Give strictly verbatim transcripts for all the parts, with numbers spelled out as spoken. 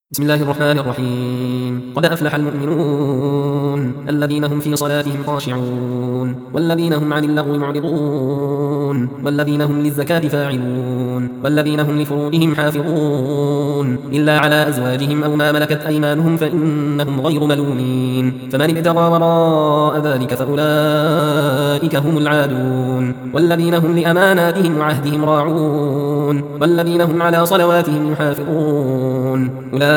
بسم الله الرحمن الرحيم. قد أفلح المؤمنون الذين هم في صلاتهم خاشعون والذين هم عن اللغو معرضون والذين هم للزكاة فاعلون والذين هم لفروجهم حافظون إلا على أزواجهم أو ما ملكت أيمانهم فإنهم غير ملومين، فمن ابتغى وراء ذلك فأولئك هم العادون، والذين هم لأماناتهم وعهدهم راعون والذين هم على صلواتهم يحافظون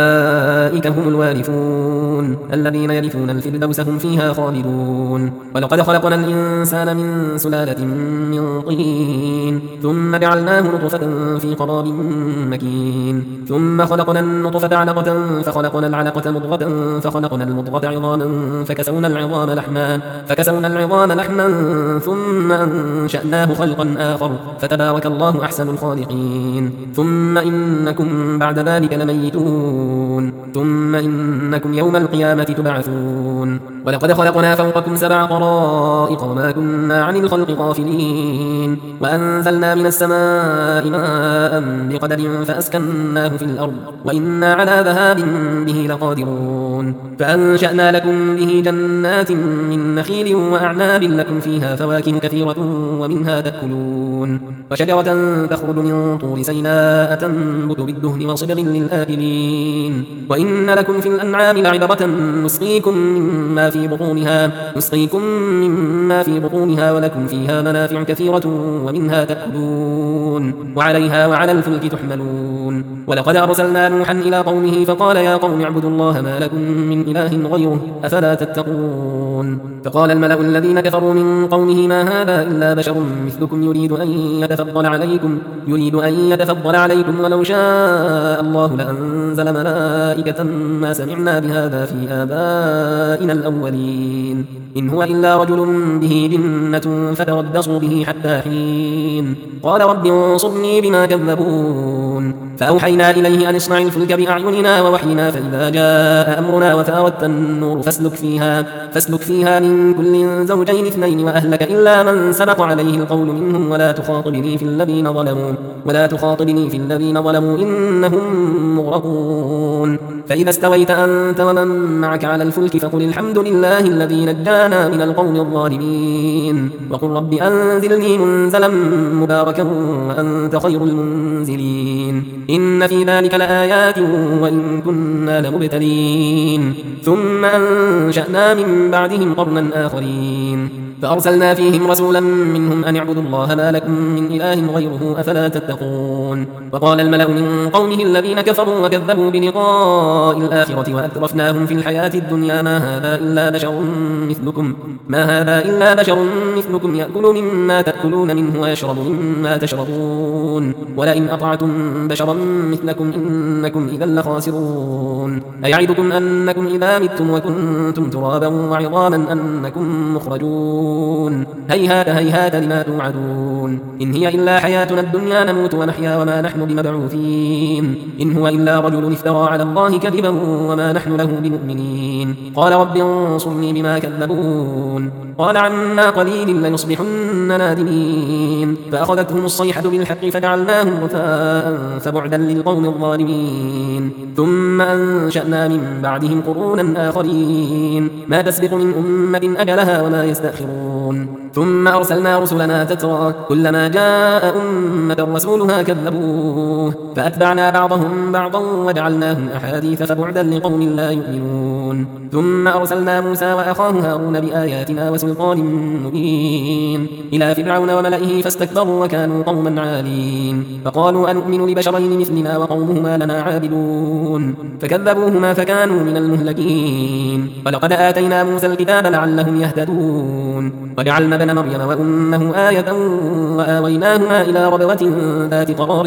أولئك هم الوارثون الذين يرثون الفردوس هم فيها خالدون. ولقد خلقنا الإنسان من سلالة من طين ثم جعلناه نطفة في قرار مكين، ثم خلقنا النطفة علقة فخلقنا العلقة مضغة فخلقنا المضغة عظاما فكسونا العظام لحما فكسونا العظام لحما ثم أنشأناه خلقا آخر فتبارك الله أحسن الخالقين. ثم إنكم بعد ذلك لميتون ثم إنكم يوم القيامة تبعثون. ولقد خلقنا فوقكم سبع طرائق وما كنا عن الخلق غافلين، وأنزلنا من السماء ماء بقدر فأسكناه في الأرض وإنا على ذهاب به لقادرون. فأنشأنا لكم به جنات من نخيل وأعناب لكم فيها فواكه كثيرة ومنها تأكلون، وشجرة تخرج من طور سيناء تنبت بالدهن وصبغ للآكلين. وإن لكم في الأنعام لعبرة نسقيكم مما في بطونها نسقيكم مما في بطونها ولكم فيها منافع كثيرة ومنها تأكلون وعليها وعلى الفلك تحملون. ولقد أرسلنا نوحا إلى قومه فقال يا قوم اعبدوا الله ما لكم من إله غيره أفلا تتقون. فقال الملأ الذين كفروا من قومه ما هذا إلا بشر مثلكم يريد أن يتفضل عليكم يريد أن يتفضل عليكم ولو شاء الله لأنزل ملائكة ما سمعنا بهذا في آبائنا الأولين إن هو إلا رجل به جنة فتربصوا به حتى حين. قال رب انصرني بما كذبون. فأوحينا إليه أن اصنع الفلك بأعيننا ووحينا فإذا جاء أمرنا وفارت النور فاسلك فيها فاسلك فيها من كل زوجين اثنين وأهلك إلا من سبق عليه القول منهم ولا تخاطبني في الذين ظلموا ولا تخاطبني في الذين ظلموا إنهم مغرقون. فإذا استويت أنت ومن معك على الفلك فقل الحمد لله الذي نجانا من القوم الظالمين وقل رب أنزلني منزلا مباركا وأنت خير المنزلين. إن في ذلك لآيات وإن كنا لمبتلين. ثم أنشأنا من بعدهم قرنا آخرين فأرسلنا فيهم رسولا منهم أن اعبدوا الله ما لكم من إله غيره أفلا تتقون. وقال الملأ من قومه الذين كفروا وكذبوا بلقاء الآخرة وأترفناهم في الحياة الدنيا ما هذا إلا بشر مثلكم ما هذا إلا بشر مثلكم يأكل مما تأكلون منه ويشرب مما تشربون ولئن أطعتم بشرا مثلكم إنكم إذا لخاسرون. أيعدكم أنكم إذا متم وكنتم ترابا وعظاما أنكم مخرجون هيهات هيهات لما توعدون. إن هي إلا حياتنا الدنيا نموت ونحيا وما نحن بمبعوثين إن هو إلا رجل افترى على الله كذبا وما نحن له بمؤمنين. قال رب انصرني بما كذبون. قال عما قليل ليصبحن نادمين. فأخذتهم الصيحة بالحق فجعلناهم غثاء فبعدا للقوم الظالمين. ثم أنشأنا من بعدهم قرونا آخرين ما تسبق من أمة أجلها وما يستأخرون. ثم أرسلنا رسلنا تترى كلما جاء أمة رسولها كذبوه فأتبعنا بعضهم بعضا وجعلناهم أحاديث فبعدا لقوم لا يؤمنون. ثم أرسلنا موسى وأخاه هارون بآياتنا وسلطان مبين إلى فرعون وملئه فاستكبروا وكانوا قوما عالين فقالوا أنؤمن لبشرين مثلنا وقومهما لنا عابدون فكذبوهما فكانوا من المهلكين. ولقد آتينا موسى الكتاب لعلهم يهتدون وجعلنا ابن مريم وأمه آية وآويناهما إلى ربوة ذات قرار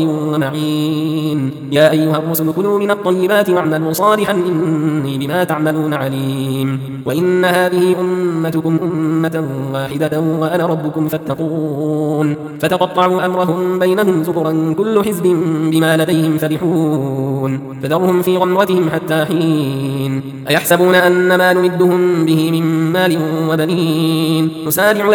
ومعين. يا أيها الرسل كلوا من الطيبات واعملوا صالحا إني بما تعملون عليم. وإن هذه أمتكم أمة واحدة وأنا ربكم فاتقون. فتقطعوا أمرهم بينهم زبرا كل حزب بما لديهم فرحون فذرهم في غمرتهم حتى حين. أيحسبون أن ما نمدهم به من مال وبنين نسارع لهم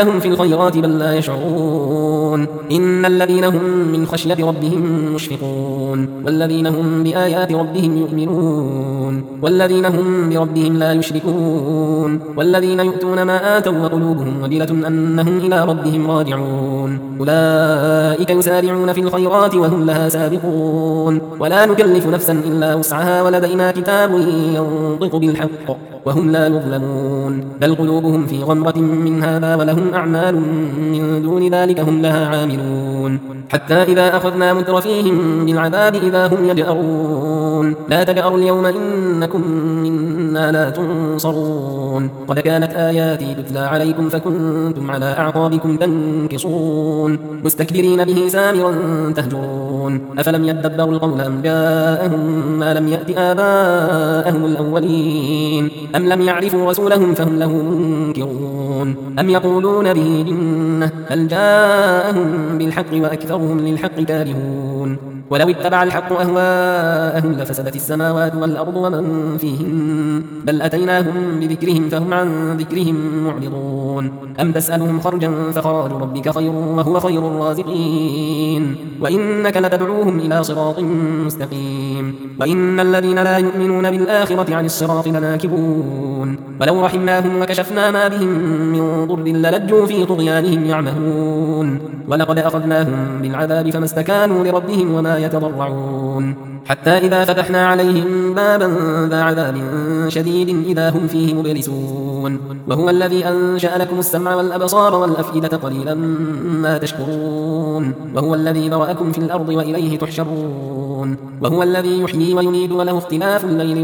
سابقون في الخيرات بل لا يشعرون إن الذين هم من خشية ربهم مشفقون والذين هم بآيات ربهم يؤمنون والذين هم بربهم لا يشركون والذين يؤتون ما آتوا وقلوبهم وجلة أنهم إلى ربهم راجعون أولئك يسارعون في الخيرات وهم لها سابقون ولا نكلف نفسا إلا وسعها ولدينا كتاب ينطق بالحق وهم لا يظلمون بل قلوبهم في غمرة من هذا ولهم أعمال من دون ذلك هم لها عاملون حتى إذا أخذنا مترفيهم بالعذاب إذا هم يجأرون لا تجأروا اليوم إنكم منا لا تنصرون قد كانت آياتي تتلى عليكم فكنتم على أعقابكم تنكصون مستكبرين به سامرا تهجرون أفلم يدبروا القول أم جاءهم ما لم يأت آباءهم الأولين أم لم يعرفوا رسولهم فهم له منكرون أم يقولون به جنة بل جاءهم بالحق وأكثرهم للحق كارهون ولو اتبع الحق أهواءهم لفسدت السماوات والأرض ومن فيهن بل أتيناهم بذكرهم فهم عن ذكرهم معرضون أم تسألهم خرجا فخراج ربك خير وهو خير الرازقين وإنك لتدعوهم إلى صراط مستقيم وإن الذين لا يؤمنون بالآخرة عن الصراط لناكبون ولو رحمناهم وكشفنا ما بهم من ضر للجوا في طغيانهم يعمهون ولقد أخذناهم بالعذاب فما استكانوا لربهم وما يتضرعون حتى إذا فتحنا عليهم بابا ذا عذاب شديد إذا هم فيه مبلسون وهو الذي أنشأ لكم السمع والأبصار والأفئدة قليلا ما تشكرون وهو الذي ذرأكم في الأرض وإليه تحشرون وهو الذي يحيي ويميت وله اختلاف الليل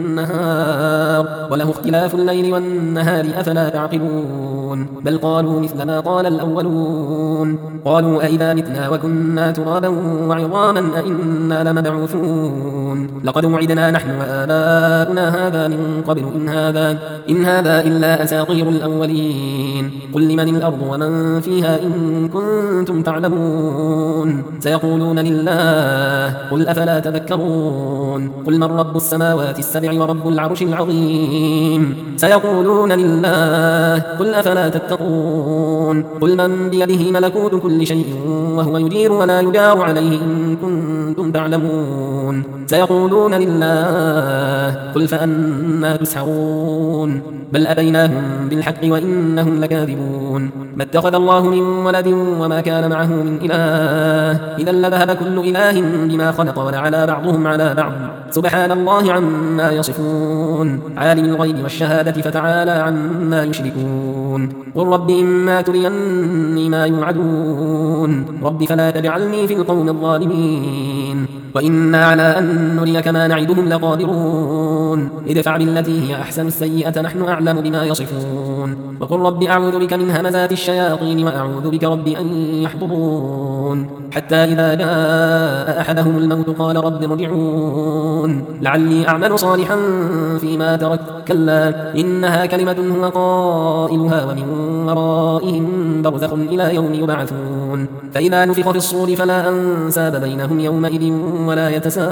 والنهار وله اختلاف الليل والنهار أفلا تعقلون بل قالوا مثل ما قال الأولون قالوا أئذا متنا وكنا ترابا وعظاما أئنا لمبعوثون لقد وعدنا نحن وآباؤنا هذا من قبل إن هذا, إن هذا إلا أساطير الأولين قل لمن الأرض ومن فيها إن كنتم تعلمون سيقولون لله قل أفلا تذكرون قل من رب السماوات السبع ورب العرش العظيم سيقولون لله قل أفلا تتقون قل من بيده ملكوت كل شيء وهو يجير ولا يجار عليه إن كنتم تعلمون سيقولون لله قل فأنا تسحرون بل أتيناهم بالحق وإنهم لكاذبون ما اتخذ الله من ولد وما كان معه من إله إذا لذهب كل إله بما خلق ولعلى بعضهم على بعض سبحان الله عما يصفون عالم الغيب والشهادة فتعالى عما يشركون قل رب إما تريني ما يوعدون رب فلا تجعلني في القوم الظالمين وإنا على أن نريك ما نعدهم لقادرون ادفع بالتي هي أحسن السيئة نحن أعلم بما يصفون وقل رب أعوذ بك من همزات الشياطين وأعوذ بك رب أن يحضرون حتى إذا جاء أحدهم الموت قال رب ارجعون لعلي أعمل صالحا فيما تركت كلا إنها كلمة هو قائلها ومن ورائهم برزخ إلى يوم يبعثون فإذا نفخ في الصور فلا أنساب بينهم يومئذ ولا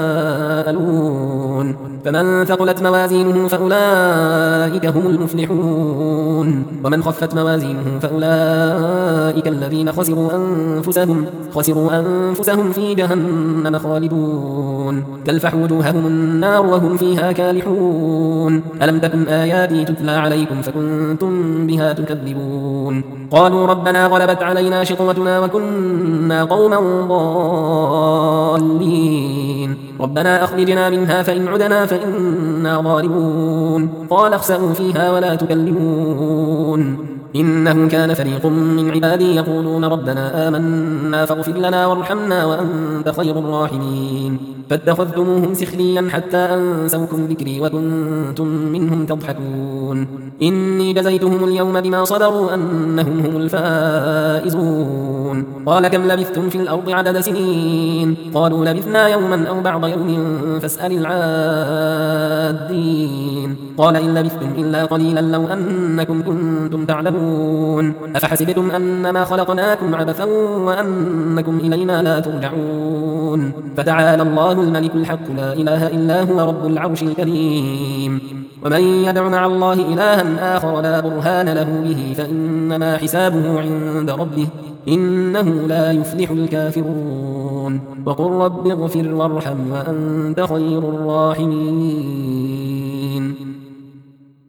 يتساءلون فمن ثقلت موازينه فأولئك هم المفلحون ومن خفت موازينه فأولئك الذين خسروا أنفسهم خسروا أنفسهم في جهنم خالدون تلفح وجوههم النار وهم فيها كالحون ألم تكن آياتي تتلى عليكم فكنتم بها تكذبون قالوا ربنا غلبت علينا شقوتنا وكنا قوما ضالين ربنا أخرجنا منها فإن عدنا فإنا ظالمون قال اخسئوا فيها ولا تكلمون إنه كان فريق من عبادي يقولون ربنا آمنا فاغفر لنا وارحمنا وأنت خير الراحمين فاتخذتموهم سخريا حتى أنسوكم ذكري وكنتم منهم تضحكون إني جزيتهم اليوم بما صبروا أنهم هم الفائزون قال كم لبثتم في الأرض عدد سنين قالوا لبثنا يوما أو بعض يوم فاسأل العادين قال إن لبثتم إلا قليلا لو أنكم كنتم تعلمون أفحسبتم أنما خلقناكم عبثا وأنكم إلينا لا ترجعون فتعالى الله الملك الحق لا إله إلا هو رب العرش الكريم ومن يدع مع الله إلها آخر لا برهان له به فإنما حسابه عند ربه إنه لا يفلح الكافرون وقل رب اغفر وارحم وأنت خير الراحمين